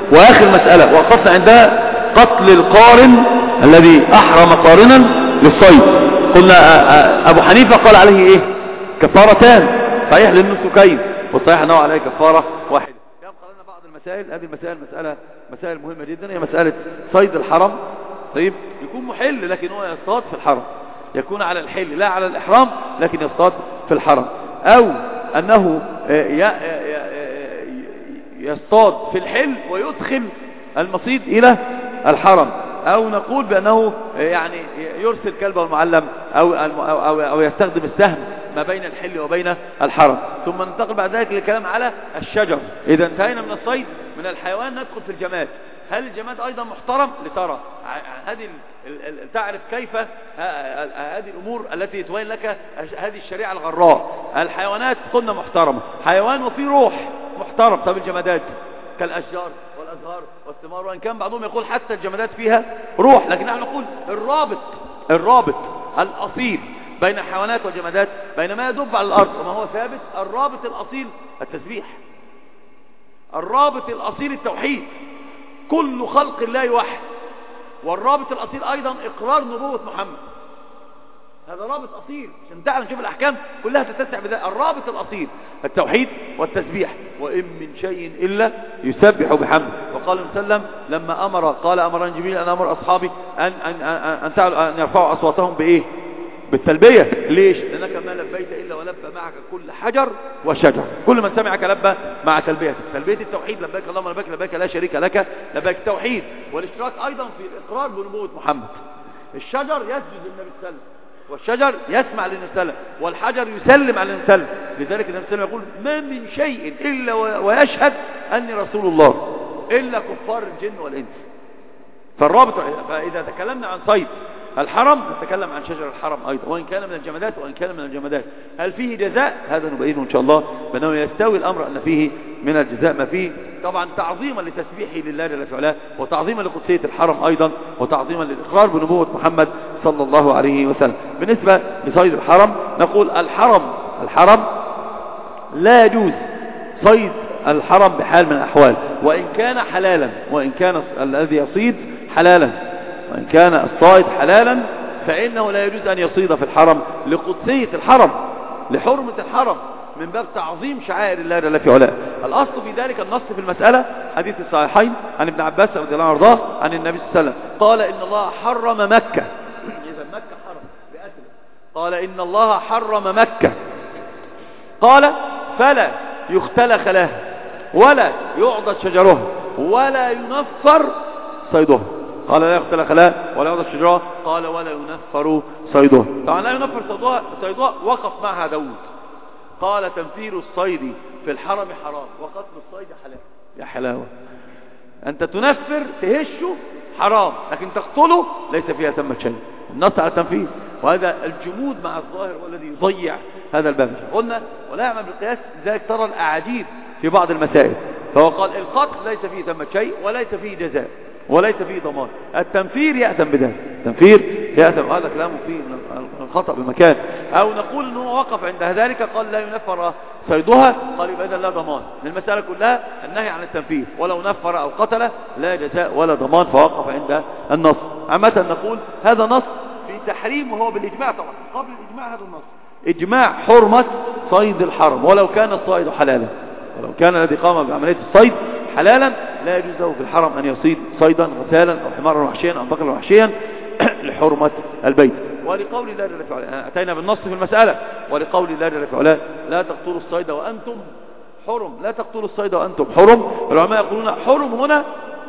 وآخر مسألة وقفنا عندها قتل القارن الذي أحرم قارنا للصيد. قلنا أبو حنيفة قال عليه إيه؟ كفارتان، صحيح للنسكين، والصحيح أنه عليه كفارة واحدة. يبقى لنا بعض المسائل. هذه المسائل مسائل مهمة جدا، هي مسألة صيد الحرم. طيب، يكون محل لكن هو يصطاد في الحرم، يكون على الحل لا على الإحرام لكن يصطاد في الحرم، أو أنه يصطاد في الحل ويدخل المصيد إلى الحرم، أو نقول بأنه يعني يرسل كلبه المعلم أو يستخدم السهم ما بين الحل وبين الحرم. ثم ننتقل بعد ذلك للكلام على الشجر. إذا انتهينا من الصيد من الحيوان ندخل في الجماد. هل الجماد أيضا محترم؟ لترى هذه تعرف كيف هذه الأمور التي تبين لك هذه الشريعة الغراء. الحيوانات قلنا محترمة، حيوان وفيه روح محترم. طب الجمادات كالأشجار والأزهار والثمار، وإن كان بعضهم يقول حتى الجمادات فيها روح، لكن نحن نقول الرابط الأصيل بين الحيوانات والجمادات، بين ما يدب على الأرض وما هو ثابت، الرابط الأصيل التسبيح، الرابط الأصيل التوحيد، كل خلق الله واحد. والرابط الأصيل أيضا إقرار نبوة محمد، هذا رابط أصيل عشان تعالى نشوف الأحكام كلها تتسع بذلك. الرابط الأصيل التوحيد والتسبيح، وإن من شيء إلا يسبح بحمده. وقال صلى الله عليه وسلم لما قال أمرني جبريل أن أمر أصحابي أن يرفعوا أصواتهم بإيه؟ بالتلبية. ليش؟ لأنك ما لبيت إلا ولبى معك كل حجر وشجر، كل من سمعك لبى مع تلبيتك. تلبية التوحيد، لبيك اللهم لبيك لبيك لا شريك لك لبيك. التوحيد والاشتراك أيضا في الإقرار بنبوة محمد. الشجر يسجد للنبي صلى الله عليه وسلم، والشجر يسمع للنبي صلى الله عليه وسلم، والحجر يسلم على النبي صلى الله عليه وسلم. لذلك النبي صلى الله عليه وسلم يقول ما من شيء إلا ويشهد أني رسول الله إلا كفار الجن والإنس. فالرابط. فإذا تكلمنا عن صيد الحرم نتكلم عن شجر الحرم أيضا، وإن كان من الجمادات وإن كان من الجمادات. هل فيه جزاء؟ هذا نبينه إن شاء الله، بأنه يستوي الأمر أن فيه من الجزاء ما فيه، طبعا تعظيما لتسبيحه لله جل وعلا، وتعظيما لقدسية الحرم أيضا، وتعظيما للإقرار بنبوة محمد صلى الله عليه وسلم. بالنسبة لصيد الحرم نقول الحرم لا يجوز صيد الحرم بحال من الأحوال، وإن كان حلالا، وإن كان الذي يصيد حلالا، وإن كان الصائد حلالا، فإنه لا يجوز أن يصيد في الحرم لقدسية الحرم، لحرمة الحرم، من باب تعظيم شعائر الله جل في علاه. الأصل في ذلك النص في المسألة حديث الصحيحين عن ابن عباس رضي الله عنه وارضاه عن النبي صلى الله عليه وسلم قال إن الله حرم مكة. إذا مكة حرم بأسره. قال إن الله حرم مكة، قال فلا يختلى خلاها ولا يعضد شجرها ولا ينفر صيدها. قال لا يختلى خلاها ولا يعضد شجرها، قال ولا ينفر صيدها. طبعا لا ينفر صيدها وقف معها داود، قال تنفير الصيد في الحرم حرام وقتل الصيد حلال. يا حلاوة، أنت تنفر تهشه حرام، لكن تقتله ليس فيها ثمة شيء. النص على التنفير، وهذا الجمود مع الظاهر والذي يضيع هذا الباب. قلنا ولا يعمل بالقياس، لذلك ترى الأعاجيب في بعض المسائل. فهو قال القتل ليس فيه ثمة شيء وليس فيه جزاء وليس فيه ضمان. التنفير يأثم بذلك، التنفير يأثم، هذا كلامه فيه الخطأ بمكان. أو نقول أنه وقف عند ذلك قال لا ينفر صيدها، قال يبقى إذا لا ضمان. المسألة كلها النهي عن التنفير، ولو نفر أو قتل لا جزاء ولا ضمان، فوقف عند النص. عامة نقول هذا نص في تحريم، وهو بالإجماع طبعا، قبل الإجماع هذا النص إجماع حرمة صيد الحرم، ولو كان الصيد حلالا، ولو كان الذي قام بعملية الصيد حلالا لا يجوز له في الحرم أن يصيد صيدا غزالا أو حمارا وحشيا أو بقرا وحشيا لحرمة البيت. ولقول الله جل وعلا، أتينا بالنص في المسألة، ولقول الله جل وعلا لا تقتلوا الصيد وأنتم حرم، لا تقتلوا الصيد وأنتم حرم. العلماء يقولون حرم هنا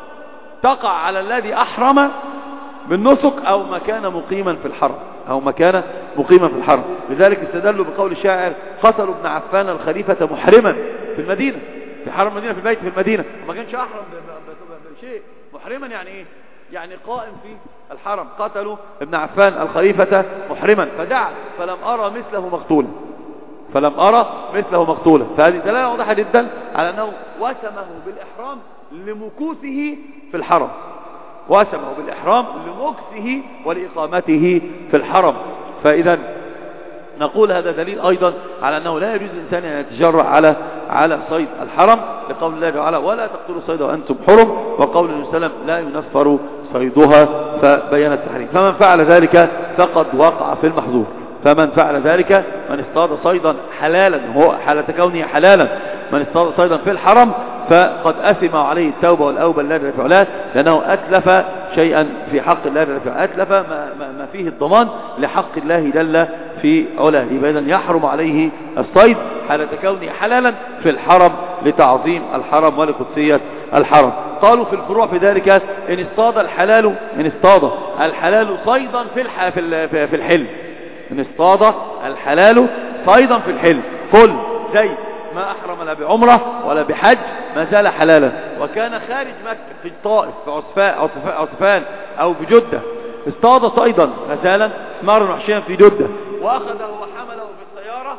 تقع على الذي أحرم بالنسك أو مكان مقيما في الحرم، أو مكان مقيما في الحرم. لذلك استدلوا بقول الشاعر قتلوا ابن عفان الخليفة محرما في المدينة، في حرم المدينة، في البيت في المدينة، ما كانش أحرم بشيء. محرما يعني إيه؟ يعني قائم في الحرم. قتلوا ابن عفان الخليفة محرما فدعا فلم أرى مثله مقتولا، فلم أرى مثله مقتولا. فهذه دلالة واضحة جدا على أنه وسمه بالإحرام لمكوثه في الحرم، وسمه بالإحرام لمكثه ولإقامته في الحرم. فإذا نقول هذا دليل أيضا على أنه لا يجوز الإنسان أن يتجرأ على على صيد الحرم، لقول الله تعالى ولا تقتلوا صيد وأنتم حرم، وقول النبي صلى الله عليه وسلم لا ينفر صيدها، فبين التحريم. فمن فعل ذلك فقد وقع في المحظور. فمن فعل ذلك من اصطاد صيدا حلالا، هو حالة كونه حلالا، من اصطاد صيدا في الحرم فقد أثم عليه التوبة والأوبة الذي رفع له، لأنه أتلف شيئا في حق الله رفع، أتلف ما فيه الضمان لحق الله جل في علاه. يبقى إذن يحرم عليه الصيد حالة كونه حلالا في الحرم لتعظيم الحرم ولقدسية الحرم. قالوا في الفروع في ذلك إن اصطاد الحلال صيدا في الحل، إن اصطاد الحلال صيدا في الحل، كل زي ما أحرم لا بعمرة ولا بحج ما زال حلالا، وكان خارج مكة في الطائف في عصفان أو بجدة اصطاد صيدا غزالا حمارا وحشيا في جدة وأخذه وحمله بالسيارة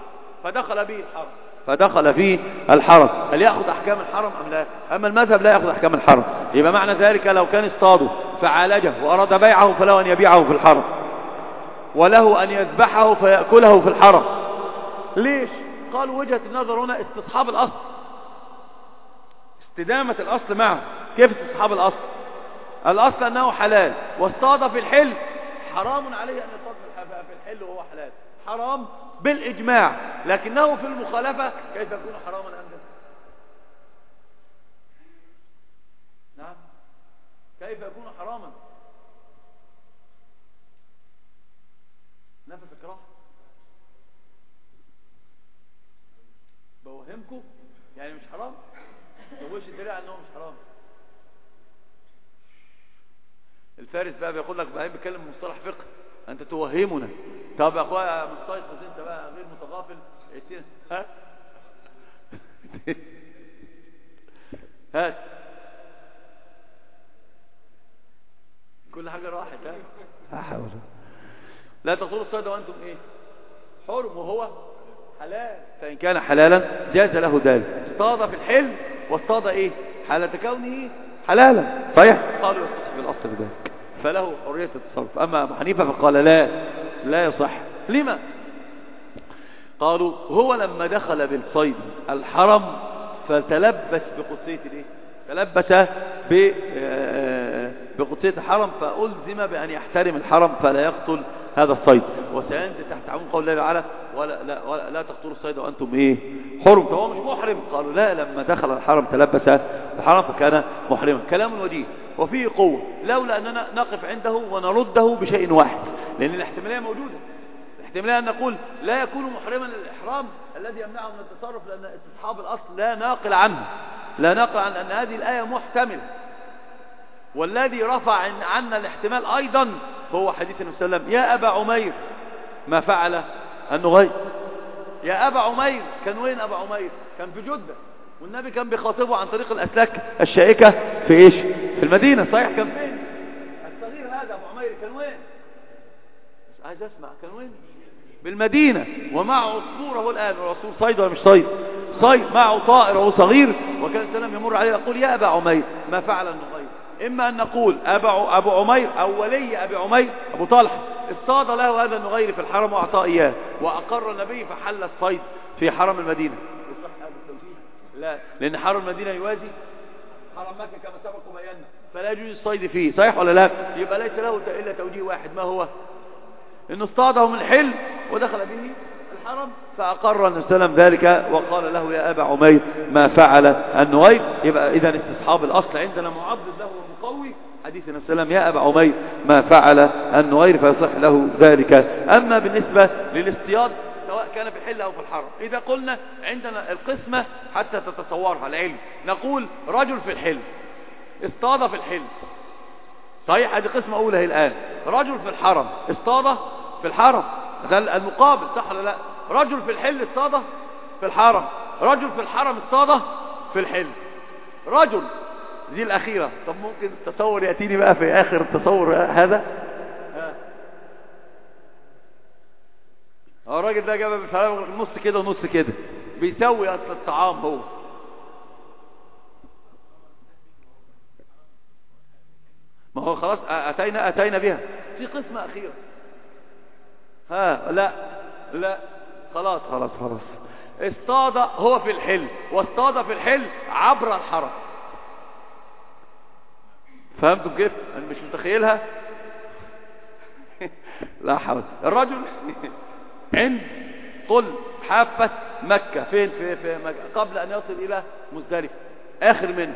فدخل فيه الحرم، هل يأخذ أحكام الحرم أم لا؟ أما المذهب لا يأخذ أحكام الحرم. يبقى معنى ذلك لو كان اصطاده فعالجه وأراد بيعه فله أن يبيعه في الحرم، وله أن يذبحه فيأكله في الحرم. ليش؟ قالوا وجهة النظر هنا استصحاب الأصل، استدامة الأصل معه. كيف استصحاب الأصل؟ الأصل أنه حلال، واصطاد في الحل حرام عليه أن يصطاد في الحل وهو حلال، حرام بالإجماع، لكنه في المخالفة كيف يكون حراما أمدا؟ نعم، كيف يكون حراما؟ نفسك راح بوهمكم يعني مش حرام؟ طب وش الدليل على انه مش حرام؟ الفارس بقى بيقول لك بعدين بيتكلم مصطلح فقه، انت توهمنا. طب يا اخويا مستيقظ انت بقى غير متغافل، ها هات كل حاجه راحت. ها حول لا تقتلوا الصيد وانتم ايه حرم وهو حلال، فإن كان حلالا جاز له ذلك. اصطاد في الحل واصطاد ايه حالة كونه حلالا، صحيح؟ قالوا يصح بالأصل بذلك فله حرية التصرف. أما أبو حنيفة فقال لا يصح. لما؟ قالوا هو لما دخل بالصيد الحرم فتلبس بقدسية الايه؟ تلبس بقدسية الحرم، فألزم بأن يحترم الحرم فلا يقتل هذا الصيد، وسينزل تحت عموم قول الله تعالى ولا تقتلوا الصيد وأنتم ايه حرم، فهو مش محرم. قالوا لا، لما دخل الحرم تلبس الحرم فكان محرما. كلام وجيه وفيه قوة، لولا أننا نقف عنده ونرده بشيء واحد، لأن الاحتمالية موجودة. الاحتمالية أن نقول لا يكون محرما للإحرام الذي يمنعه من التصرف، لأن استصحاب الأصل لا ناقل عنه، أن هذه الآية محتملة، والذي رفع عنا الاحتمال أيضا هو حديث النبي صلى الله عليه وسلم يا أبا عمير ما فعل النغير. يا أبا عمير، كان وين أبا عمير؟ كان في جدة، والنبي كان بيخاطبه عن طريق الأسلاك الشائكة في إيش؟ في المدينة، صحيح؟ كان فين الصغير هذا أبو عمير؟ كان وين؟ مش عايز أسمع، كان وين؟ بالمدينة، ومعه عصفوره الآن، والرسول صيد ولا مش صيد؟ صيد، معه طائر وهو صغير، وكان السلام يمر عليه يقول يا أبا عمير ما فعل النغير. إما أن نقول أبو عمير أو ولي أبي عمير أبو طلحة اصطاد له هذا النغير في الحرم وأعطاه إياه، وأقر النبي فحل الصيد في حرم المدينة. يصح هذا التوجيه؟ لا، لأن حرم المدينة يوازي حرم مكة كما سبق وبينا، فلا يجوز الصيد فيه، صحيح ولا لا؟ يبقى ليس له إلا توجيه واحد، ما هو؟ إنه اصطاده من الحل ودخل به الحرم، فأقر النبي صلى الله عليه وسلم ذلك وقال له يا أبا عمير ما فعل النغير. يبقى إذن استصحاب الأصل عندنا معضد له ومقوي حديث النبي صلى الله عليه وسلم يا أبا عمير ما فعل النغير، فيصح له ذلك. أما بالنسبة للاصطياد سواء كان في الحل أو في الحرم، إذا قلنا عندنا القسمة حتى تتصورها العلم، نقول رجل في الحل اصطاد في الحل، صحيح؟ هذه قسمة أولى هي الآن. رجل في الحرم اصطاد في الحرم، ده المقابل، صح ولا لا؟ رجل في الحل اصطاد في الحرم، رجل في الحرم اصطاد في الحل. رجل دي الأخيرة. طب ممكن التصور يأتيني بقى في آخر التصور هذا؟ الراجل ده جاب نص كده ونص كده، بيسوي أصل الطعام هو. ما هو خلاص أتينا بها في قسمة أخيرة. لا خلاص اصطاد هو في الحل، واصطاد في الحل عبر الحرم. فهمتم كيف؟ انا مش متخيلها. لا حول. الرجل عند قل حافة مكة، فين في مكة، قبل ان يصل الى مزدلفة، اخر منه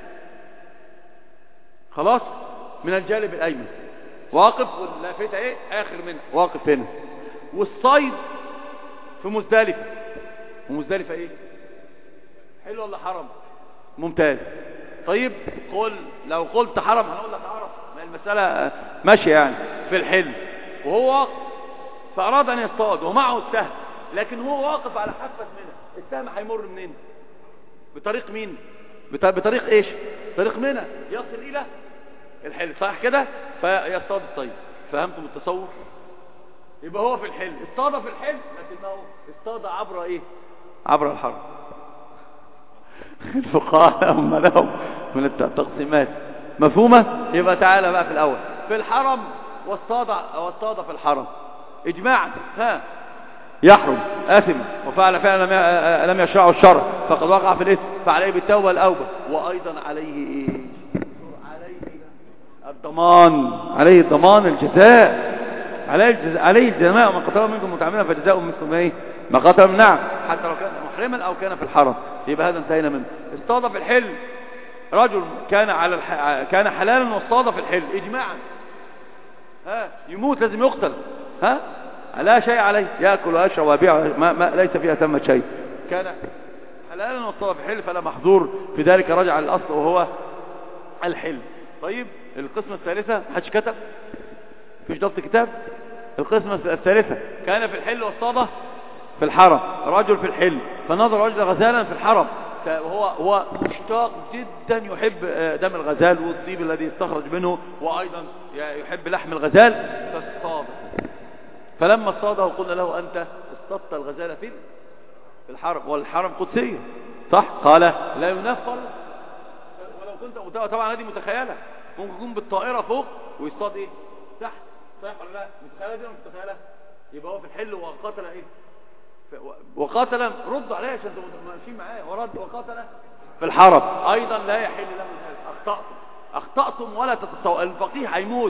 خلاص، من الجانب الايمن واقف، واللافتة ايه اخر منه واقف هنا، والصيد في مزدلفة. ومزدلفة ايه، حل ولا حرم؟ ممتاز. طيب لو قلت حرم هنقول لك عرف، ما المسألة ماشية يعني في الحل، وهو واقف فأراد أن يصطاد ومعه السهم، لكن هو واقف على حافة منى، السهم هيمر منين؟ بطريق مين؟ بطريق ايش؟ طريق منى يصل إلى الحل، صح كده؟ فيصطاد الصيد. فهمتم التصور؟ يبقى هو في الحل، اصطاد في الحل، لكنه اصطاد عبر ايه؟ عبر الحرم. الفقهاء هم لهم من التقسيمات مفهومة. يبقى تعالى بقى في الأول في الحرم، واصطاد في الحرم إجماعا يحرم آثم، وفعل فعلا لم يشرعه الشرع فقد وقع في الإثم، فعليه بالتوبة الأوبة، وأيضا عليه عليه الضمان الجزاء، عليه الجزاء. ومن قتل منكم متعمدا فجزاء مثل ايه ما قتل من نعم، حتى لو كان محرما او كان في الحرم. يبقى هذا انتهينا منه. اصطاد في الحل، رجل كان حلالا واصطاد في الحل اجماعا، يموت لازم يقتل، لا شيء عليه، ياكل ويشرب ويبيع، ما ليس فيها ثمة شيء. كان حلالا واصطاد في الحل فلا محظور في ذلك، رجع للاصل وهو الحل. طيب القسمة الثالثة حدش كتب؟ فيش ضبط كتاب؟ القسمة الثالثة كان في الحل واصطاد في الحرم، رجل في الحل فنظر وجد غزالا في الحرم، هو مشتاق جدا، يحب دم الغزال والطيب الذي استخرج منه، وأيضا يحب لحم الغزال، فاصطاد. فلما اصطاده قلنا له أنت اصطدت الغزال في الحرم، والحرم قدسية صح؟ قال لا ينفر. ولو كنت طبعا هذه متخيلة، ممكن يكون بالطائرة فوق ويصطاد ايه تحت، صح ولا لا؟ متخيلة دي ولا مش متخيلة؟ يبقى هو في الحل وقاتل ايه، وقاتل، رد عليه عشان ماشيين معاه، ورد وقاتل في الحرم ايضا لا يحل له ذلك. اخطأتم ولا تتصور. الفقيه هيموت.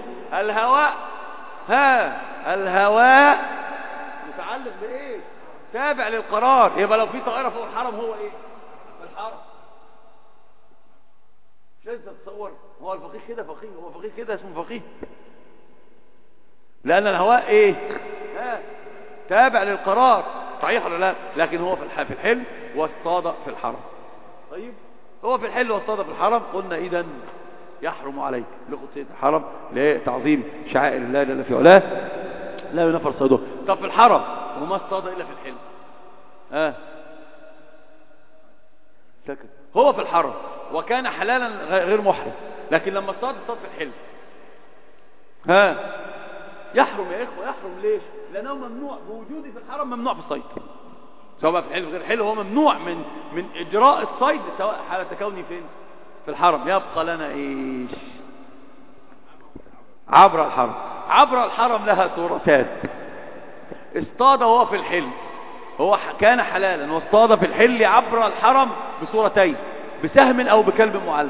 الهواء متعلق بايه؟ تابع للقرار. يبقى لو في طائرة فوق الحرم هو ايه؟ في الحرم. مش لازم تتصور. هو الفقيه كده فقيه، هو فقيه كده اسمه فقيه، لأن الهواء ايه؟ تابع للقرار، صحيح ولا لا؟ لكن هو في الحل واصطاد في الحرم. طيب هو في الحل واصطاد في الحرم، قلنا إذن يحرم عليك لقدسية الحرم لتعظيم شعائر الله جل في علاه، لا ينفر صيده. طب في الحرم وما اصطاد إلا في الحل، سكت. هو في الحرم وكان حلالا غير محرم، لكن لما اصطاد في الحل، يحرم يا إخوة. يحرم ليش؟ لأنه ممنوع بوجودي في الحرم، ممنوع في الصيد، سواء في الحل غير الحل، هو ممنوع من إجراء الصيد، سواء حالة كوني فين في الحرم. يبقى لنا إيش؟ عبر الحرم. عبر الحرم لها صورتان. اصطاد وهو في الحل، هو كان حلالا واصطاد في الحل عبر الحرم بصورتين، بسهم أو بكلب معلم.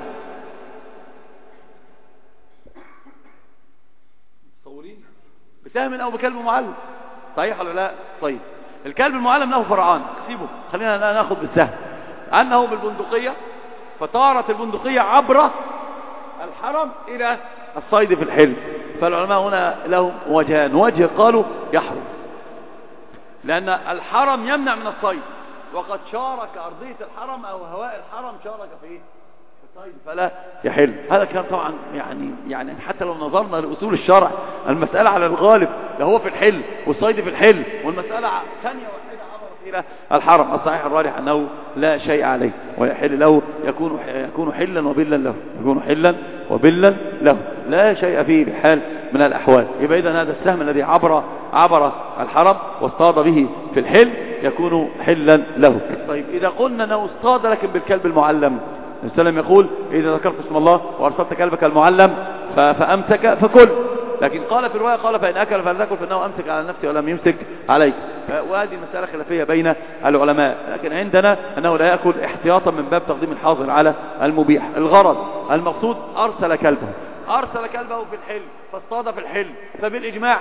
تصورين؟ بسهم أو بكلب معلم، صحيح ولا لا؟ طيب الكلب المعلم له فرعان، سيبه، خلينا ناخذ بالسهم. أنه بالبندقية، فطارت البندقية عبر الحرم إلى الصيد في الحل. فالعلماء هنا لهم وجهان. وجه قالوا يحرم، لأن الحرم يمنع من الصيد، وقد شارك أرضية الحرم أو هواء الحرم شارك في الصيد فلا يحل. هذا كان طبعا يعني حتى لو نظرنا لأصول الشرع، المسألة على الغالب ده هو في الحل والصيد في الحل، والمسألة ثانية واحدة عبرت إلى الحرم. الصحيح الراجح أنه لا شيء عليه، ويحل له، يكون حلا وبلا له، يكون حلا وبلا له، لا شيء فيه بحال من الأحوال. يبقى إذن هذا السهم الذي عبر الحرم واصطاد به في الحل يكون حلا له. طيب إذا قلنا أنه اصطاد لكن بالكلب المعلم، السلام يقول إذا ذكرت اسم الله وأرسلت كلبك المعلم فأمسك فكل، لكن قال في الرواية قال فإن أكل فلا تأكل فإنه أمسك على نفسه ولم يمسك عليك. وهذه مسألة خلافية بين العلماء، لكن عندنا أنه لا يأكل احتياطا من باب تقديم الحاظر على المبيح. الغرض المقصود أرسل كلبه في الحل فاصطاد في الحل، فبالإجماع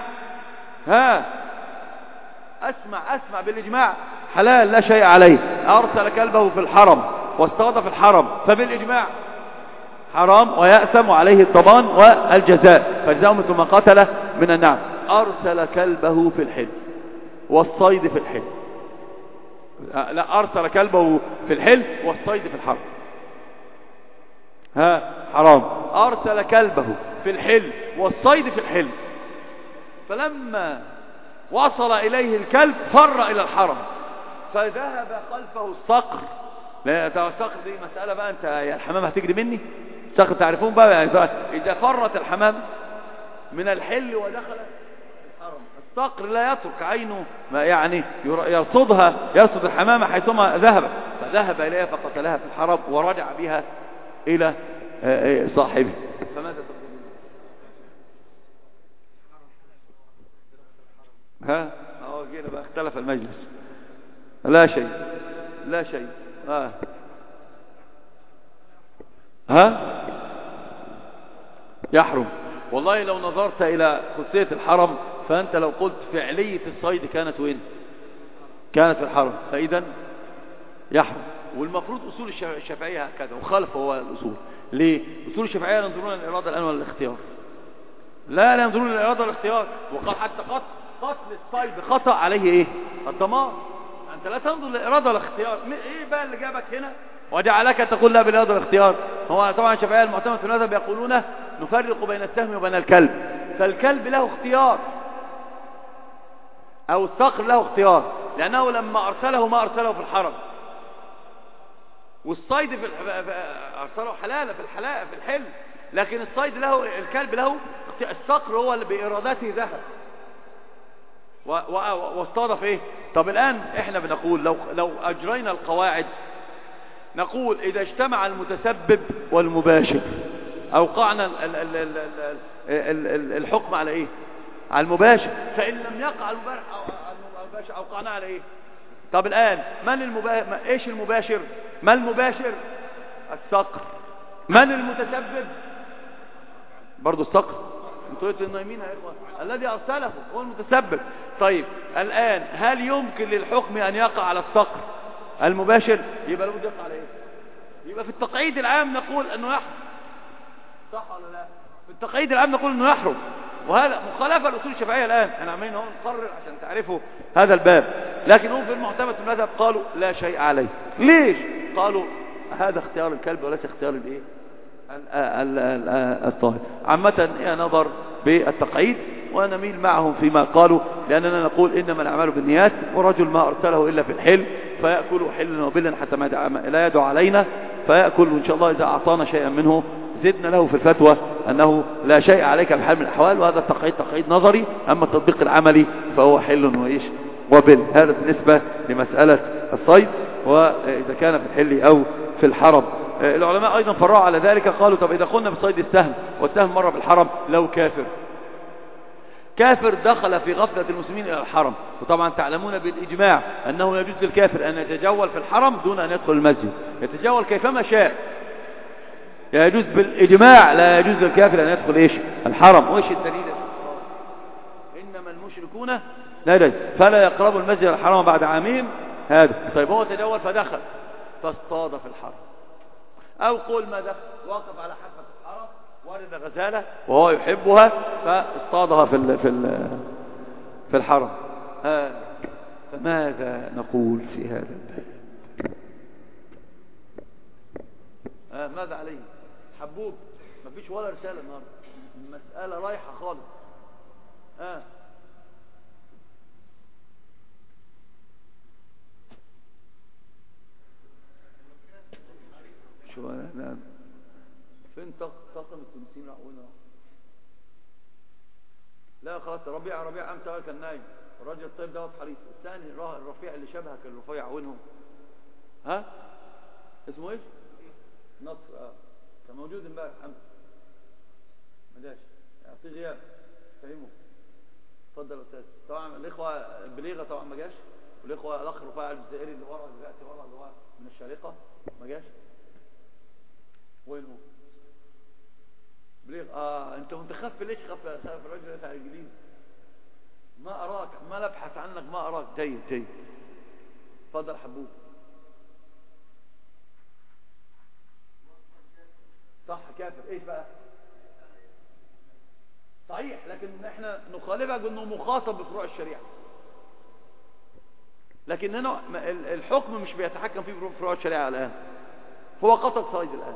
أسمع بالإجماع حلال لا شيء عليه. أرسل كلبه في الحرم واصطاد في الحرم، فبالإجماع حرام ويأثم عليه الضمان والجزاء، فجزاء مثل ما قتل من النعم. أرسل كلبه في الحل والصيد في الحل، لا، أرسل كلبه في الحل والصيد في الحرم، حرام. أرسل كلبه في الحل والصيد في الحل، فلما وصل إليه الكلب فر إلى الحرم، فذهب خلفه الصقر. لا، الصقر دي مسألة بقى، انت يا الحمام هتجري مني، الصقر تعرفون بقى، يعني إذا فرت الحمام من الحل ودخلت الحرم، الصقر لا يترك عينه يعني يرصد الحمامة حيثما ذهبت، فذهب إليها فقتلها في الحرم ورجع بها إلى صاحبه. فماذا تقولون؟ جينا بقى، اختلف المجلس. لا شيء يحرم. والله لو نظرت إلى خصية الحرم، فأنت لو قلت فعلية الصيد كانت وين؟ كانت في الحرم، فإذا يحرم. والمفروض أصول الشافعية هكذا، وخالف هو الأصول. ليه؟ أصول الشافعية ينظرون الإرادة الآن ولا الاختيار؟ لا ينظرون الإرادة والاختيار. وقال حتى قتل الصيد خطأ عليه ايه؟ الضمان. انت لا تنظر للإرادة والاختيار. ايه بقى اللي جابك هنا وجعلك تقول لا بالإرادة والاختيار؟ هو طبعا الشافعية المعتمد في المذهب يقولون نفرق بين السهم وبين الكلب، فالكلب له اختيار او الصقر له اختيار، لأنه لما أرسله ما أرسله في الحرم، والصيد أرسله حلالة في الحل، لكن الصيد له، الكلب له، الصقر هو اللي بإرادته ذهب واصطاد في ايه. طب الآن احنا بنقول لو أجرينا القواعد، نقول إذا اجتمع المتسبب والمباشر أوقعنا الحكم على ايه؟ على المباشر. فإن لم يقع المباشر أوقعنا على ايه؟ طب الآن ايش المباشر؟ ما المباشر؟ الصقر. من المتسبب؟ برضو الصقر. انتوا قلتوا النايمين يا اخوان، الذي ارسله هو المتسبب. طيب الآن هل يمكن للحكم أن يقع على الصقر المباشر؟ يبقى لابد يقع على ايه؟ يبقى في التقعيد العام نقول انه يحرم، صح ولا لا؟ في التقعيد العام نقول انه يحرم، وهذا مخالفه لأصول الشافعية. الآن احنا عمالين هون نقرر عشان تعرفوا هذا الباب، لكن هم في المعتمد في المذهب قالوا لا شيء عليه. ليش؟ قالوا هذا اختيار الكلب وليس اختيار الايه؟ الطاهر. عامة نظر بالتقعيد ونميل معهم فيما قالوا، لأننا نقول إنما الأعمال بالنيات، ورجل ما أرسله إلا في الحل فيأكل حلا وبلا حتى ما لا يدعو علينا فيأكل، وإن شاء الله إذا أعطانا شيئا منه زدنا له في الفتوى أنه لا شيء عليك بحال من الأحوال. وهذا التقعيد تقعيد نظري، أما التطبيق العملي فهو حل وإيش وبل. هذا بالنسبة لمسألة الصيد وإذا كان في الحل أو في الحرم. العلماء أيضا فرعوا على ذلك، قالوا طب إذا قلنا بصيد السهم والسهم مرة في الحرم، لو كافر دخل في غفلة المسلمين إلى الحرم، وطبعا تعلمون بالإجماع أنه يجوز للكافر أن يتجول في الحرم دون أن يدخل المسجد، يتجول كيفما شاء، يجوز بالإجماع، لا يجوز للكافر أن يدخل إيش؟ الحرم. وإيش الدليل؟ إنما المشركون لا فلا يقربوا المسجد الحرام بعد عامين هذا. طيب هو تجول فدخل فاصطاد في الحرم، أو قول ما دخل واقف على حافة الحرم ورد غزالة وهو يحبها فاصطادها في الحرم. فماذا نقول في هذا الباب؟ ماذا عليه؟ حبوب مفيش ولا رسالة النهارده، المسألة رايحة خالص. شو أنا فين طاقم التونسيين راحونا؟ لا خلاص، ربيع أمتى كان نايم، الراجل الطيب دوت حريص. الثاني الرفيع اللي شبهك الرفيع وينهم؟ اسمه ايش؟ نصر. كان موجود امبارح. حمد ما جاش، يعطيه غياب. فهموا. اتفضل يا استاذ. طبعا الاخوه بليغه طبعا ما جاش، والاخوه الاخ رفاعي الجزائري اللي ورا دلوقتي ورا اللي هو من الشارقه ما جاش. وين هو؟ بليغ. انت متخفي ليش؟ خف الراجل بتاع الانجليزي. ما اراك، ما ابحث عنك، ما اراك. جيد جيد. اتفضل حبوب. صح كافر. ايش بقى؟ صحيح، لكن احنا نخالفها بانه مخاطب بفروع الشريعه، لكن هنا الحكم مش بيتحكم فيه بفروع الشريعه الان، هو قتل صيد الان.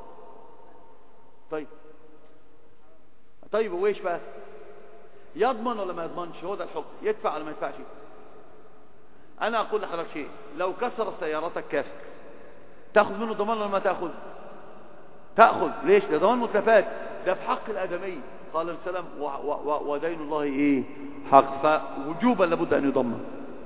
طيب وايش بقى؟ يضمن ولا ما يضمنش؟ هو ده الحكم. يدفع ولا ما يدفعش؟ انا اقول لحضرتك شيء، لو كسر سيارتك كافر تاخذ منه ضمان ولا ما تاخذ؟ تاخذ. ليش؟ ده ضمان متلفات، ده في حق الادمي. قال السلام ودين الله ايه؟ حق، فوجوبا لابد ان يضمن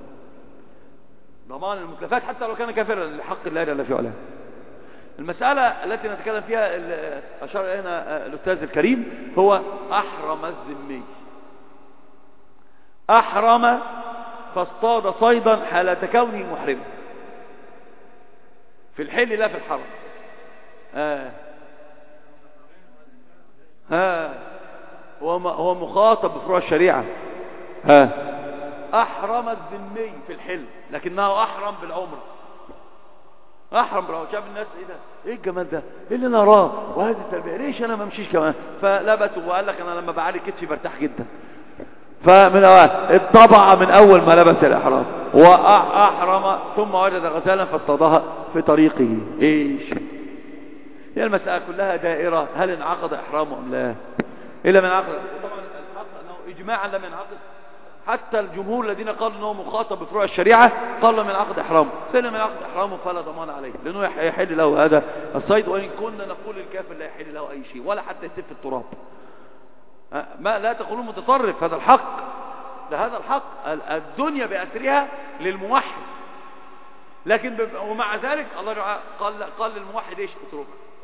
ضمان المتلفات حتى لو كان كافرا لحق الله جل في علاه. المسألة التي نتكلم فيها أشار إلينا الأستاذ الكريم هو أحرم الذمي. أحرم فاصطاد صيدا حالة كونه محرما في الحل لا في الحرم. هو مخاطب بفروع الشريعة. أحرم الذمي في الحل، لكنه أحرم بالعمر. أحرم بالعمر. شاف الناس إيه ده؟ إيه الجمال ده؟ إيه اللي نراه؟ وهذه التربية، ليش أنا ما امشيش كمان؟ فلبسوا وقال لك أنا لما بعلي كتفي برتاح جدا. فمن الطبع من أول ما لبس الإحرام وأحرم ثم وجد غزالا فاصطادها في طريقه. إيش؟ هي المسألة كلها دائرة، هل انعقد إحرامه أم لا؟ إلا من عقد. طبعا الحق أنه إجماعا لم ينعقد، حتى الجمهور الذين قالوا أنه مخاطب بفروع الشريعة قالوا من عقد إحرامه، فإن من عقد إحرامه فلا ضمان عليه، لأنه يحل له هذا الصيد، وإن كنا نقول الكافر لا يحل له أي شيء ولا حتى يسف التراب. ما لا تقولون متطرف، هذا الحق، هذا الحق. الدنيا بأسرها للموحد، لكن ومع ذلك الله قال للموحد ايش؟ اتركه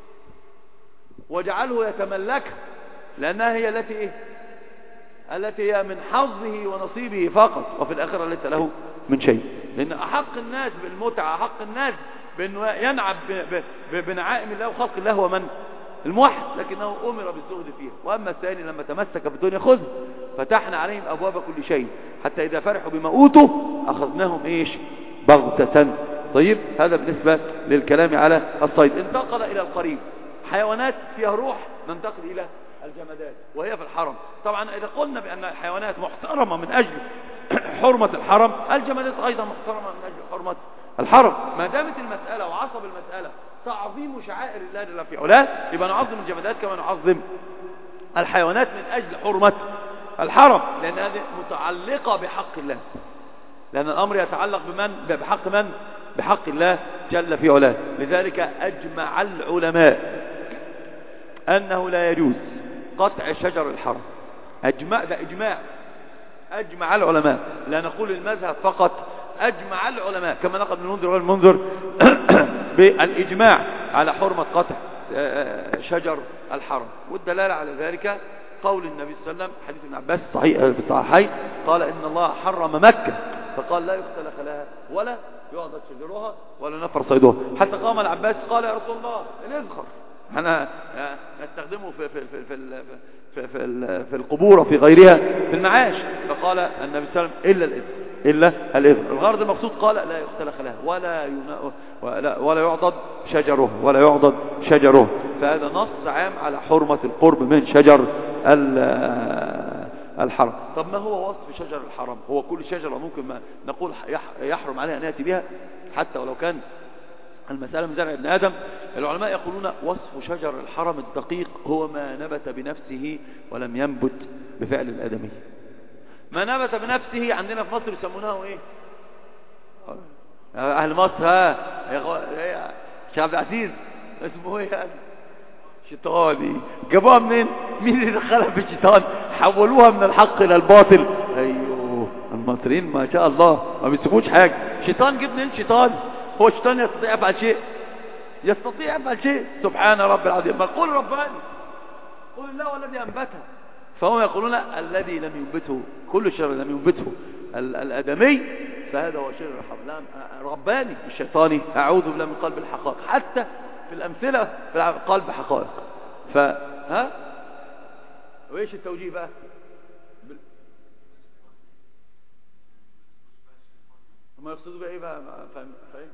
وجعله يتملكها، لأنها هي التي هي من حظه ونصيبه فقط، وفي الآخرة ليس له من شيء. لأن أحق الناس بالمتعة، أحق الناس بأنه ينعم بنعائم الله وخلق الله هو من؟ الموحد، لكنه أمر بالزهد فيها. وأما الثاني لما تمسك بالدنيا خذ، فتحنا عليهم أبواب كل شيء حتى إذا فرحوا بما أوتوا أخذناهم إيش؟ بغتة. طيب، هذا بالنسبة للكلام على الصيد. انتقل إلى القريب، حيوانات فيها روح، ننتقل إلى الجمادات وهي في الحرم. طبعا إذا قلنا بأن الحيوانات محترمة من أجل حرمة الحرم، الجمادات أيضا محترمة من أجل حرمة الحرم. ما دامت المسألة وعصب المسألة تعظيم شعائر الله جل في علاه، يبقى نعظم الجمادات كما نعظم الحيوانات من أجل حرمة الحرم، لأن هذه متعلقة بحق الله، لأن الأمر يتعلق بحق من؟ بحق الله جل في علاه. لذلك أجمع العلماء أنه لا يجوز قطع شجر الحرم. ده أجمع العلماء، لا نقول المذهب فقط، أجمع العلماء كما نقل من المنذر والمنذر بالإجماع على حرمة قطع شجر الحرم. والدلالة على ذلك قول النبي صلى الله عليه وسلم حديث ابن عباس صحيح في الصحيحين، قال إن الله حرم مكة فقال لا يختلف لها ولا يعضد شجرها ولا نفر صيدها. حتى قام العباس قال يا رسول الله الإذخر احنا نستخدمه في القبور وفي غيرها في المعاش، فقال النبي صلى الله عليه وسلم إلا الإذخر. الغرض المقصود قال لا يختلف لها ولا يعضد شجره فهذا نص عام على حرمة القرب من شجر الحرم. طب ما هو وصف شجر الحرم؟ هو كل شجرة ممكن ما نقول يحرم عليها أن يأتي بها حتى ولو كان المسألة من زرع ابن آدم. العلماء يقولون وصف شجر الحرم الدقيق هو ما نبت بنفسه ولم ينبت بفعل الآدمي. ما نبت بنفسه عندنا في مصر يسمونه ايه؟ أهل مصر يا شيخ عبد العزيز اسمه ايه؟ شيطاني. جابوها منين؟ مين اللي دخلها في الشيطان؟ حولوها من الحق إلى الباطل. أيوه المصريين ما شاء الله ما بيسيبوش حاجة. شيطان جبنا منين شيطان؟ هو الشيطان يستطيع يفعل شيء؟ يستطيع يفعل شيء؟ سبحان رب العظيم. ما قل رباني، قل الله والذي أنبتها. فهم يقولون الذي لم ينبته كل شر لم ينبته الآدمي فهذا هو شر الحرام. رباني الشيطاني أعوذ بالله من قلب الحقائق. حتى في الأمثلة في قلب حقائق. ها وإيش التوجيه بقى؟ هم يقصدوا بقى إيه بقى؟ فاهم؟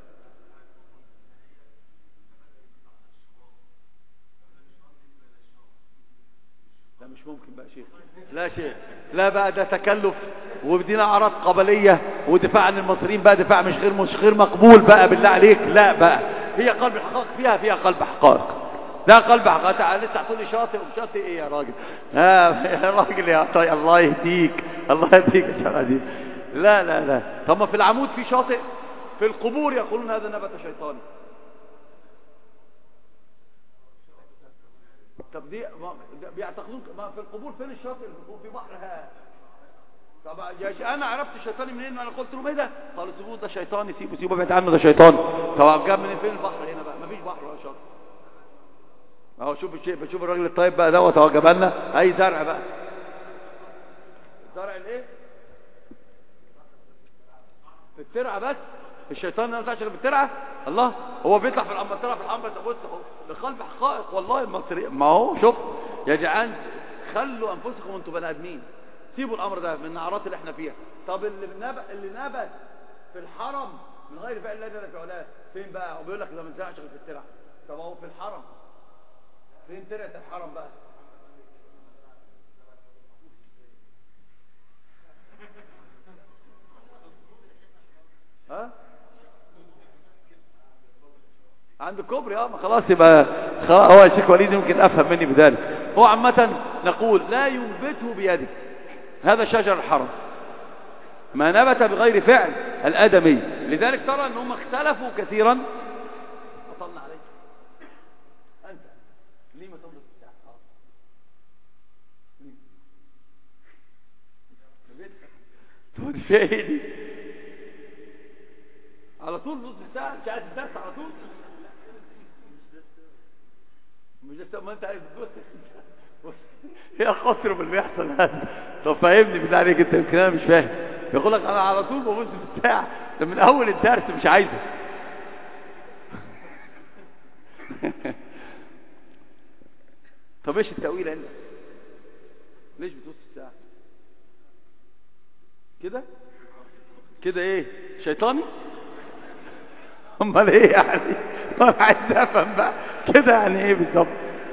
لا مش ممكن بقى شيخ. لا شيء، لا بقى ده تكلف وبدينا أعراض قبلية ودفاع عن المصريين بقى دفاع مش غير مقبول بقى بالله عليك. لا بقى هي قلب الحقائق فيها قلب حقائق. لا قلب حقائق. تعال لسه هتقول لي شاطئ وشاطئ ايه يا راجل؟ يا راجل يا طيب الله يهديك الله يهديك يا شباب. لا طب ما في العمود في شاطئ، في القبور يقولون هذا نبت شيطاني. طب دي بيعتقدون في القبور فين الشاطئ؟ في بحرها. طب انا عرفت الشيطاني منين؟ انا قلت لهم ايه ده؟ قالوا سيبوه ده شيطاني، سيبوه ابعد عنه ده شيطان. طب جاب منين؟ فين البحر هنا بقى؟ مفيش بحر ولا شاطئ. اهو شوف الراجل الطيب بقى دوت اهو جاب لنا اي زرع بقى. الزرع الايه؟ في الترعه بس. الشيطان ما ينفعش غير بالترعه. الله هو بيطلع في العنبر في العنبر. بص اهو لقلب حقائق والله المصري. ما هو شوف يا جدعان خلوا انفسكم وانتم بني ادمين. سيبوا الامر ده من النعرات اللي احنا فيها. طب اللي نبت في الحرم من غير فعل الله جل وعلا فين بقى؟ هو بيقول لك ده ما ينفعش غير في الترعه. طب هو في الحرم فين ترعه الحرم بقى؟ ها عند الكوبري. ما خلاص يبقى هو الشيخ وليد يمكن افهم مني بذلك. هو عامه نقول لا ينبته بيدك. هذا شجر الحرم ما نبت بغير فعل الآدمي. لذلك ترى أنهم اختلفوا كثيرا. أطلنا عليك أنت ليه ما تنظر في الساعة؟ تقول في ايه دي؟ على طول نص ساعة مش عايز الدرس على طول؟ مش ده ما انت عايز تدوس يا خسر باللي بيحصل هذا. طب فاهمني بالله عليك انت يمكن انا مش فاهم. يقول لك انا على طول ببص في الساعه ده من اول الدرس مش عايزه. طب ايش التاويل هنا؟ ليش بتبص في الساعه كده ايه شيطاني؟ امال ايه يعني؟ انا عايز افهم بقى كده يعني ايه بالظبط.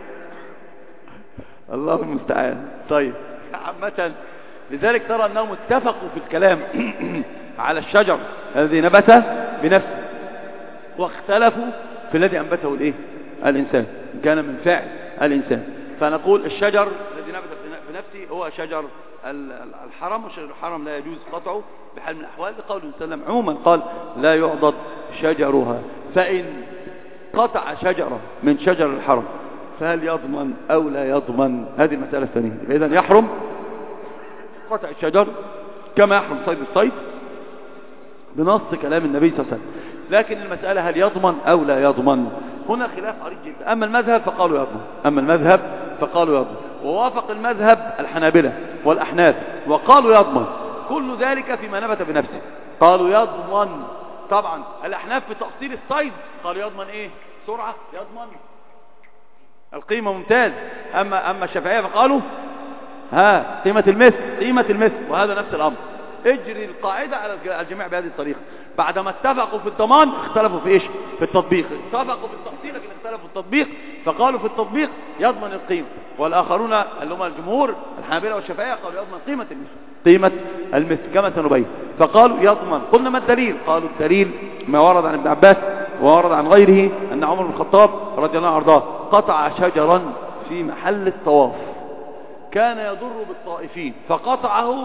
الله المستعان. طيب عامة لذلك ترى أنهم اتفقوا في الكلام على الشجر الذي نبت بنفسه واختلفوا في الذي أنبته الإيه؟ الإنسان كان من فعل الإنسان. فنقول الشجر الذي نبت بنفسه هو شجر الحرم. وشجر الحرم لا يجوز قطعه بحال من الأحوال لقول النبي صلى الله عليه وسلم عموما قال لا يعضد شجرها. فإن قطع شجرة من شجر الحرم فهل يضمن أو لا يضمن؟ هذه المسألة الثانية. إذن يحرم قطع الشجر كما يحرم صيد الصيد بنص كلام النبي صلى الله عليه وسلم. لكن المسألة هل يضمن أو لا يضمن؟ هنا خلاف عريض جدا. أما المذهب فقالوا يضمن. ووافق المذهب الحنابلة والأحناف وقالوا يضمن. كل ذلك فيما نبت بنفسه قالوا يضمن. طبعا الأحناف في تأصيل الصيد قالوا يضمن إيه؟ سرعة يضمن القيمة ممتاز. أما الشافعية فقالوا قيمة المثل وهذا نفس الأمر. اجري القاعدة على الجميع بهذه الطريقة. بعدما اتفقوا في الضمان اختلفوا في ايش؟ في التطبيق. اتفقوا في التأصيل لكن اختلفوا في التطبيق فقالوا في التطبيق يضمن القيمة. والآخرون اللي هم الجمهور الحنابلة والشافعية قالوا يضمن قيمة المثل كما سنبين. فقالوا يضمن. قلنا ما الدليل؟ قالوا الدليل ما ورد عن ابن عباس وورد عن غيره أن عمر بن الخطاب رضي الله عنه وارضاه قطع شجرا في محل الطواف كان يضر بالطائفين فقطعه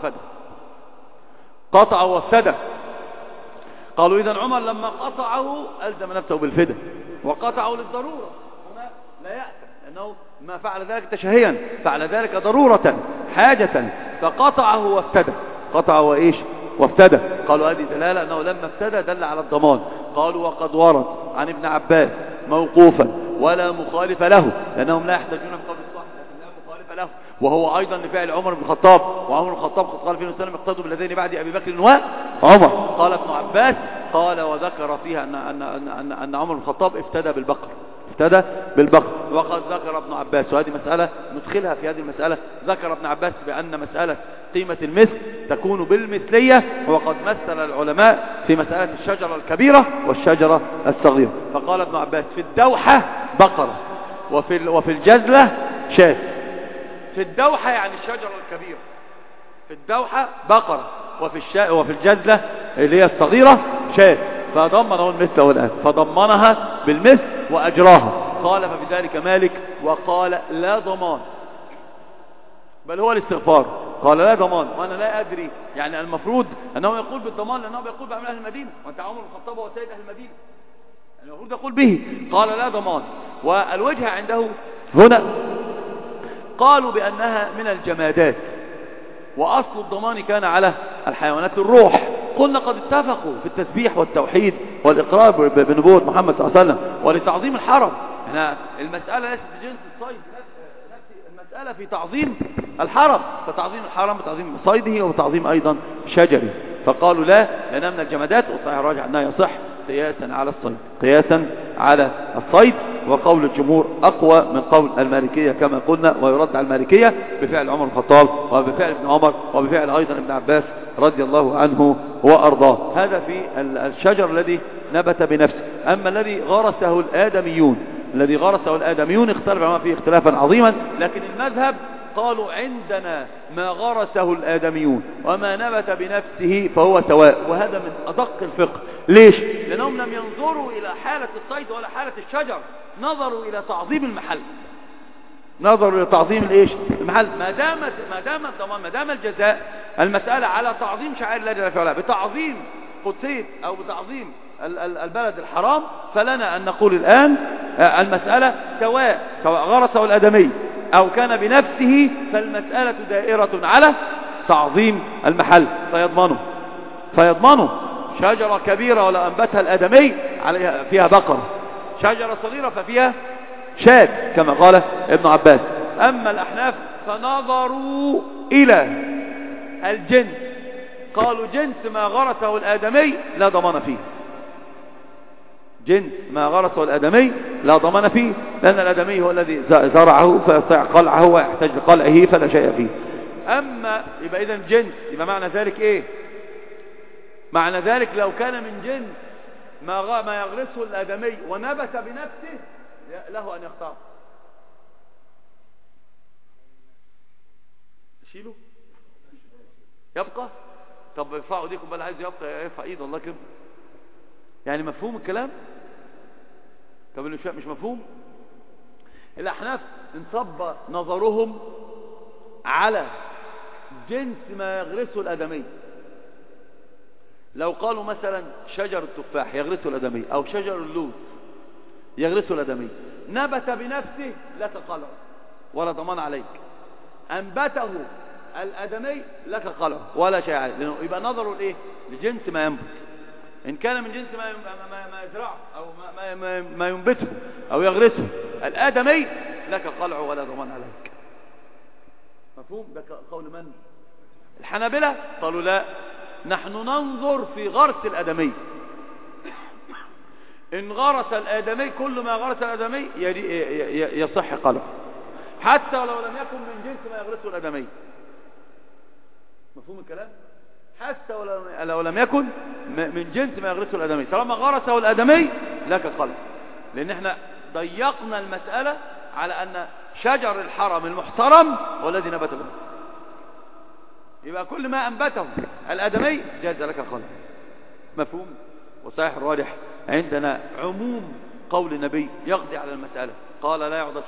وفده. قالوا إذن عمر لما قطعه ألزم نفسه بالفدى وقطعه للضرورة. هنا لا يأتي لأنه ما فعل ذلك تشهيا، فعل ذلك ضرورة حاجة فقطعه وافتدى. قطعه وإيش؟ وافتدى. قالوا هذه دلالة أنه لما افتدى دل على الضمان. قالوا وقد ورد عن ابن عباس موقوفا ولا مخالف له لأنهم لا يحتاجون بقول الصحابة لكن لا مخالف له، وهو أيضا لفعل عمر بن الخطاب، وعمر بن الخطاب قد قال فيه وسلم اقتدوا بالذين بعد أبي بكر وعمر. قال ابن عباس قال وذكر فيها أن عمر بن الخطاب افتدى بالبقر. وقد ذكر ابن عباس، وهذه مسألة ندخلها في هذه المسألة، ذكر ابن عباس بأن مسألة قيمة المثل تكون بالمثلية، وقد مثل العلماء في مسألة الشجرة الكبيرة والشجرة الصغيرة. فقال ابن عباس في الدوحة بقرة، وفي الجزلة شاة. في الدوحة يعني الشجرة الكبيرة، في الدوحة بقرة، وفي الجزلة اللي هي الصغيرة شاة. فضمنه المثل والآن، فضمنها بالمثل وأجراها. قال فبذلك مالك، وقال لا ضمان، بل هو الاستغفار. قال لا ضمان، وأنا لا أدري، يعني المفروض أنه يقول بالضمان لأنه يقول بأمر أهل المدينة، وأنت عمر بن الخطاب هو سيد أهل المدينة، يعني المفروض يقول به. قال لا ضمان. والوجه عنده هنا قالوا بأنها من الجمادات، وأصل الضمان كان على الحيوانات الروح. قلنا قد اتفقوا في التسبيح والتوحيد والإقرار بنبوة محمد صلى الله عليه وسلم ولتعظيم الحرم. احنا المسألة ليست في جنس الصيد، المسألة في تعظيم الحرم، فتعظيم الحرم بتعظيم صيده وتعظيم أيضا شجره. فقالوا لا، لأنها من الجمادات، والصحيح الراجع أنها يصح قياسا على الصيد، قياسا على الصيد. وقول الجمهور أقوى من قول المالكية كما قلنا، ويرد على المالكية بفعل عمر بن الخطاب وبفعل ابن عمر وبفعل أيضا ابن عباس رضي الله عنه وأرضاه. هذا في الشجر الذي نبت بنفسه. أما الذي غرسه الآدميون اختلف العلماء فيه اختلافا عظيما، لكن المذهب قالوا عندنا ما غرسه الآدميون وما نبت بنفسه فهو سواء. وهذا من أدق الفقه. ليش؟ لأنهم لم ينظروا إلى حالة الصيد ولا حالة الشجر، نظروا إلى تعظيم المحل، نظروا إلى تعظيم الإيش؟ المحل. ما دام الجزاء المسألة على تعظيم شعائر الله جل وعلا، بتعظيم قدسية أو بتعظيم البلد الحرام، فلنا أن نقول الآن المسألة سواء غرسه الآدمي أو كان بنفسه، فالمسألة دائرة على تعظيم المحل، فيضمنه شجرة كبيرة ولا أنبتها الآدمي عليها فيها بقرة، شجرة صغيرة ففيها شاة كما قال ابن عباس. أما الأحناف فنظروا إلى الجنس، قالوا جنس ما غرسه الآدمي لا ضمان فيه، جنس ما غرسه الآدمي لا ضمان فيه، لأن الآدمي هو الذي زرعه فيستطيع قلعه ويحتاج لقلعه فلا شيء فيه. أما يبقى إذن جنس، يبقى معنى ذلك إيه؟ معنى ذلك لو كان من جنس ما يغرسه الآدمي ونبت بنفسه له أن يختار. شيله يبقى. طب ارفعوا ايديكم بقى، عايز يبقى يرفع ايده والله كده. يعني مفهوم الكلام؟ طب اللي مش مفهوم، الأحناف انصب نظرهم على جنس ما يغرسه الآدمي. لو قالوا مثلا شجر التفاح يغرسه الآدمي أو شجر اللوز يغرسه الآدمي، نبت بنفسه لك قلع ولا ضمان عليك، أنبته الآدمي لك قلع ولا شيء عليك، لأنه يبقى نظروا لإيه؟ لجنس ما ينبت. إن كان من جنس ما يزرعه أو ما ينبته أو يغرسه الآدمي لك قلع ولا ضمان عليك. مفهوم؟ ده قول من؟ الحنابلة قالوا لا، نحن ننظر في غرس الآدمي. إن غرس الآدمي كل ما غرس الآدمي يصح قلع، حتى ولو لم يكن من جنس ما يغرسه الآدمي. مفهوم الكلام؟ حتى ولو لم يكن من جنس ما يغرسه الآدمي، طالما غرسه الآدمي لك قلع. لأن احنا ضيقنا المسألة على أن شجر الحرم المحترم هو الذي نبت به، يبقى كل ما أنبته الآدمي جاز لك قلع. مفهوم؟ وصحيح الراجح عندنا عموم قول النبي يقضي على المسألة، قال لا يعضد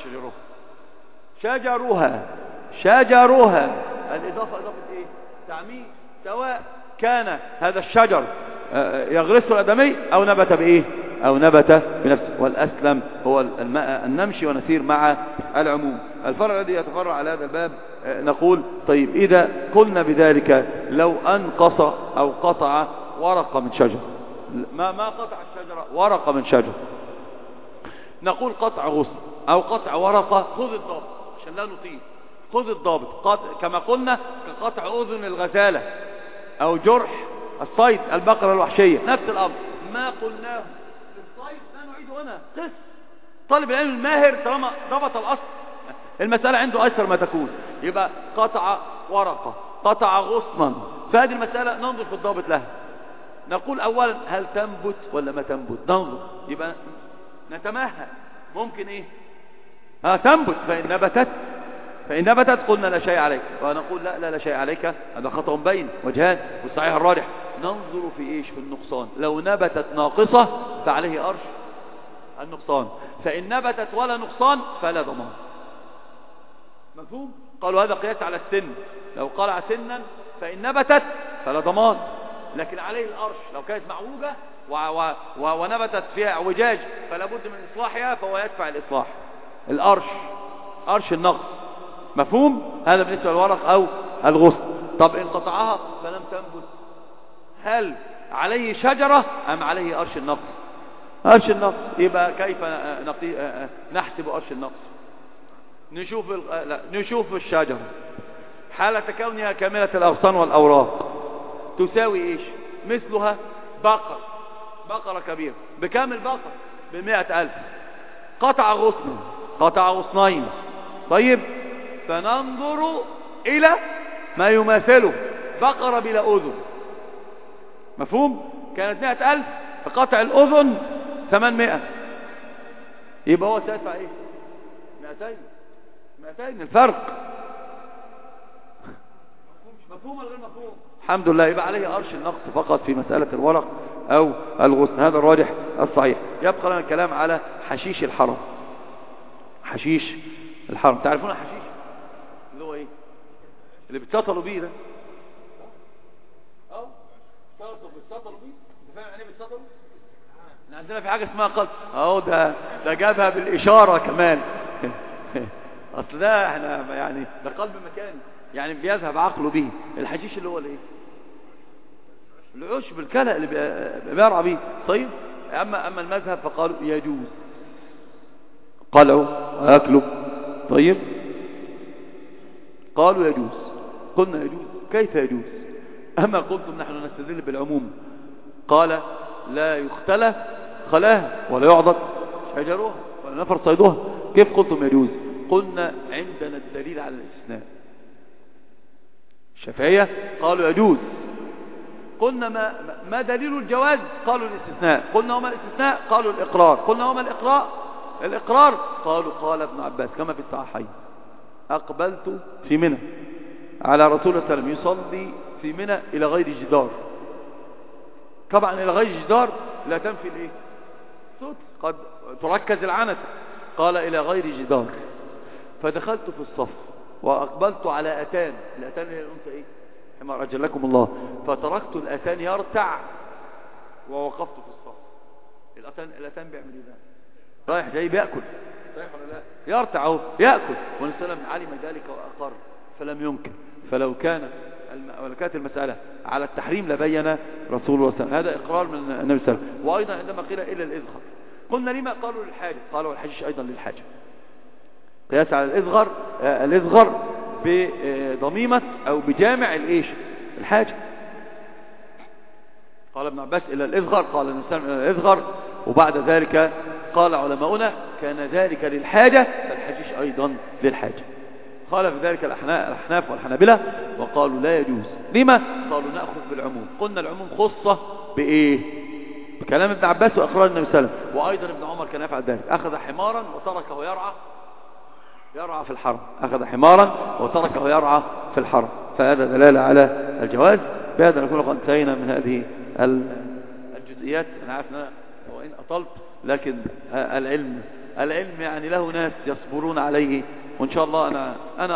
شجرها. الإضافة إضافة إيه؟ تعميم، سواء كان هذا الشجر يغرسه الآدمي أو نبت بإيه؟ أو نبت بنفسه. والأسلم هو أن نمشي ونسير مع العموم. الفرع الذي يتفرع على هذا الباب نقول طيب إذا قلنا بذلك لو أنقص أو قطع ورقة من شجر، ما قطع الشجرة ورقة من شجر، نقول قطع غصن أو قطع ورقة، خذ الضابط عشان لا نطيل، خذ الضابط كما قلنا كقطع أذن الغزالة أو جرح الصيد البقرة الوحشية، نفس الأمر ما قلناه في الصيد لا نعيده هنا. قس طالب العلم الماهر طالما ضبط الأصل المسألة عنده أيسر ما تكون. يبقى قطع ورقة، قطع غصنا، فهذه المسألة ننظر في الضابط لها. نقول أولا هل تنبت ولا ما تنبت، ننظر. يبقى نتمهل ممكن إيه تنبت، فإن نبتت قلنا لا شيء عليك، ونقول لا شيء عليك، هذا خطأ بين وجهان، والصحيح الراجح ننظر في إيش، في النقصان. لو نبتت ناقصة فعليه أرش النقصان، فإن نبتت ولا نقصان فلا ضمان. مفهوم؟ قالوا هذا قياس على السن، لو قلع سنا فإن نبتت فلا ضمان، لكن عليه الأرش. لو كانت معوجة ونبتت فيها اعوجاج فلا بد من إصلاحها، فهو يدفع الإصلاح، الأرش، أرش النقص. مفهوم؟ هذا بالنسبة للورق أو الغصن. طب إن قطعها فلم تنبت، هل عليه شجرة أم عليه أرش النقص؟ أرش النقص. يبقى كيف نحسب أرش النقص؟ نشوف الشجرة حالة كونها كاملة الأغصان والأوراق تساوي إيش؟ مثلها بقرة كبيرة بكامل بقر ب100,000، قطع غصن، قطع غصنين، طيب فننظر إلى ما يماثله بقرة بلا أذن. مفهوم؟ كانت 100,000 فقطع الأذن 800، يبقى هو سيدفع إيه؟ 200 الفرق. مفهوم ولا غير مفهوم؟ الحمد لله. يبقى عليه أرش النقص فقط في مسألة الورق أو الغصن، هذا الراجح الصحيح. يبقى لنا الكلام على حشيش الحرم. حشيش الحرم، تعرفون الحشيش اللي هو ايه؟ اللي بتسطلوا بيه ده، بتسطلوا بيه، انت فاهم يعني ايه بتسطلوا؟ عندنا في حاجة اسمها قلب اهو، ده جابها بالإشارة كمان اصل ده احنا يعني ده قلب مكاني، يعني بيذهب عقله به. الحشيش اللي هو الايه؟ العشب الكلى اللي بيرعى به. طيب اما المذهب فقالوا يجوز قلعه ويأكله. طيب قالوا يجوز، قلنا يجوز. كيف يجوز؟ أما قلتم نحن نستدل بالعموم، قال لا يختلى خلاها ولا يعضد شجرها ولا نفر صيدها، كيف قلتم يجوز؟ قلنا عندنا الدليل على الاستثناء. الشافعية قالوا يجوز، قلنا ما دليل الجواز؟ قالوا الاستثناء. قلنا وما الاستثناء؟ قالوا الإقرار. قلنا وما الإقرار؟ قالوا قال ابن عباس كما في الصحيحين أقبلت في منى على رسول الله صلى الله عليه وسلم يصلي في منى إلى غير جدار. طبعا إلى غير جدار لا تنفي الايه؟ صوت، قد تركز العنة. قال إلى غير جدار، فدخلت في الصف وأقبلت على أتان. الأتان هي الأنثى ايه؟ حمار أجلكم الله. فتركت الأتان يرتع ووقفت في الصف. الأتان بيعمل ايه ده؟ رايح جاي بيأكل، صحيح ولا لا؟ يرتع اهو يأكل، والنبي صلى الله عليه وسلم علم ذلك وأقر فلم ينكر. فلو كانت المسألة على التحريم لبين رسول الله صلى الله عليه وسلم. هذا إقرار من النبي صلى الله عليه وسلم. وأيضا عندما قيل إلى الإذخر قلنا لما؟ قالوا للحاجة. قالوا الحشيش أيضا للحاجة، قياس على الإذغر بضميمة أو بجامع الإيش؟ الحاجة. قال ابن عباس إلى الإذغر، قال النبي صلى الله عليه وسلم إلى الإذغر، وبعد ذلك قال علماؤنا كان ذلك للحاجة فالحشيش أيضا للحاجة. خالف ذلك الأحناف والحنابلة وقالوا لا يجوز. لما؟ قالوا نأخذ بالعموم. قلنا العموم خصة بإيه؟ بكلام ابن عباس وإقرار النبي صلى الله عليه وسلم. وأيضا ابن عمر كان يفعل ذلك، أخذ حمارا وتركه يرعى في الحرم. أخذ حمارا وتركه يرعى في الحرم، فهذا دلالة على الجواز. بهذا نكون قد انتهينا من هذه الجزئيات. أنا عارف أن أنا وإن أطلت، لكن العلم يعني له ناس يصبرون عليه، وإن شاء الله أنا